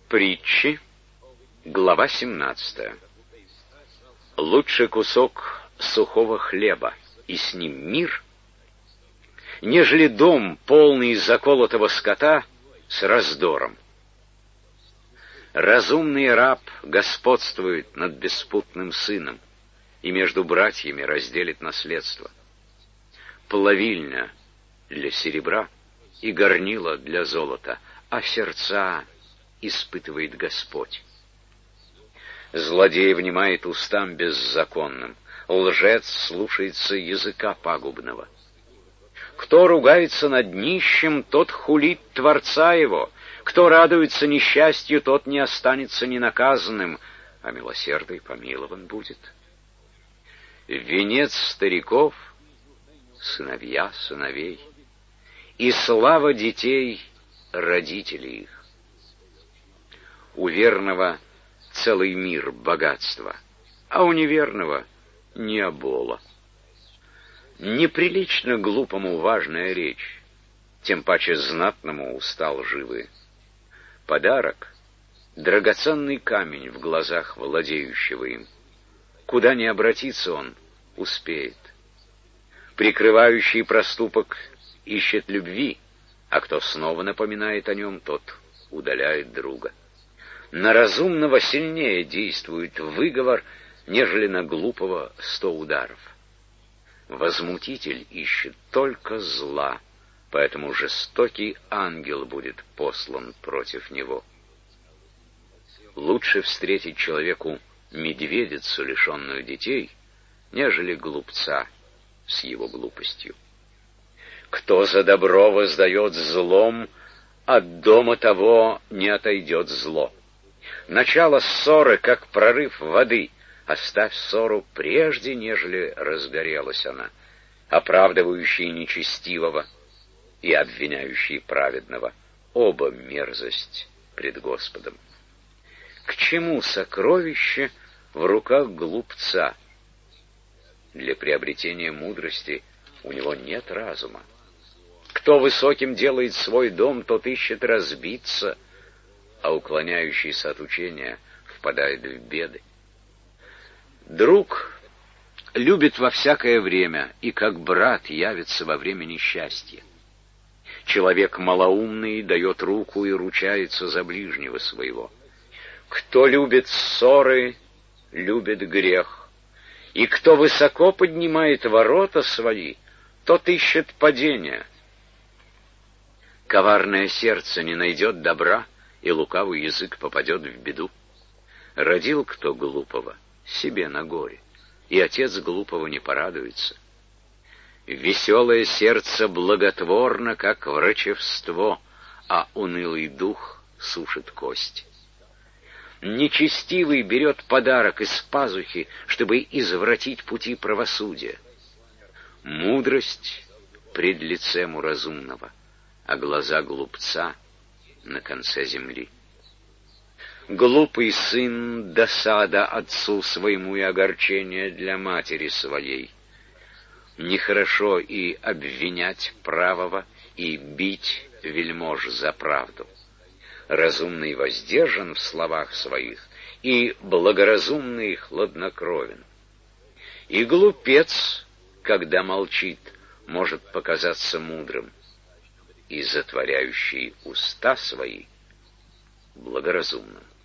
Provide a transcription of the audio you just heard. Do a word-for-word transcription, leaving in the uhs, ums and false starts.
Притчи, глава семнадцатая. Лучше кусок сухого хлеба, и с ним мир, нежели дом, полный заколотого скота, с раздором. Разумный раб господствует над беспутным сыном и между братьями разделит наследство. Плавильня для серебра и горнила для золота, а сердца испытывает Господь. Злодей внимает устам беззаконным, лжец слушается языка пагубного. Кто ругается над нищим, тот хулит Творца его, кто радуется несчастью, тот не останется ненаказанным, а милосердный помилован будет. Венец стариков — сыновья сыновей, и слава детей — родители их. У верного целый мир богатства, а у неверного — не обола. Неприлично глупому важная речь, тем паче знатному уста лживые. Подарок — драгоценный камень в глазах владеющего им. Куда ни обратится он, успеет. Прикрывающий проступок ищет любви, а кто снова напоминает о нем, тот удаляет друга. На разумного сильнее действует выговор, нежели на глупого сто ударов. Возмутитель ищет только зла, поэтому жестокий ангел будет послан против него. Лучше встретить человеку медведицу, лишенную детей, нежели глупца с его глупостью. Кто за добро воздает злом, от дома того не отойдет зло. Начало ссоры, как прорыв воды. Оставь ссору прежде, нежели разгорелась она, оправдывающий нечестивого и обвиняющий праведного. Оба мерзость пред Господом. К чему сокровище в руках глупца? Для приобретения мудрости у него нет разума. Кто высоким делает свой дом, тот ищет разбиться, а уклоняющийся от учения впадает в беды. Друг любит во всякое время, и как брат явится во время несчастья. Человек малоумный дает руку и ручается за ближнего своего. Кто любит ссоры, любит грех, и кто высоко поднимает ворота свои, тот ищет падения. Коварное сердце не найдет добра, и лукавый язык попадет в беду. Родил кто глупого, себе на горе, и отец глупого не порадуется. Веселое сердце благотворно, как врачевство, а унылый дух сушит кость. Нечестивый берет подарок из пазухи, чтобы извратить пути правосудия. Мудрость пред лицем у разумного, а глаза глупца на конце земли. Глупый сын — досада отцу своему и огорчение для матери своей. Нехорошо и обвинять правого, и бить вельмож за правду. Разумный воздержан в словах своих, и благоразумный хладнокровен. И глупец, когда молчит, может показаться мудрым, и затворяющий уста свои благоразумным.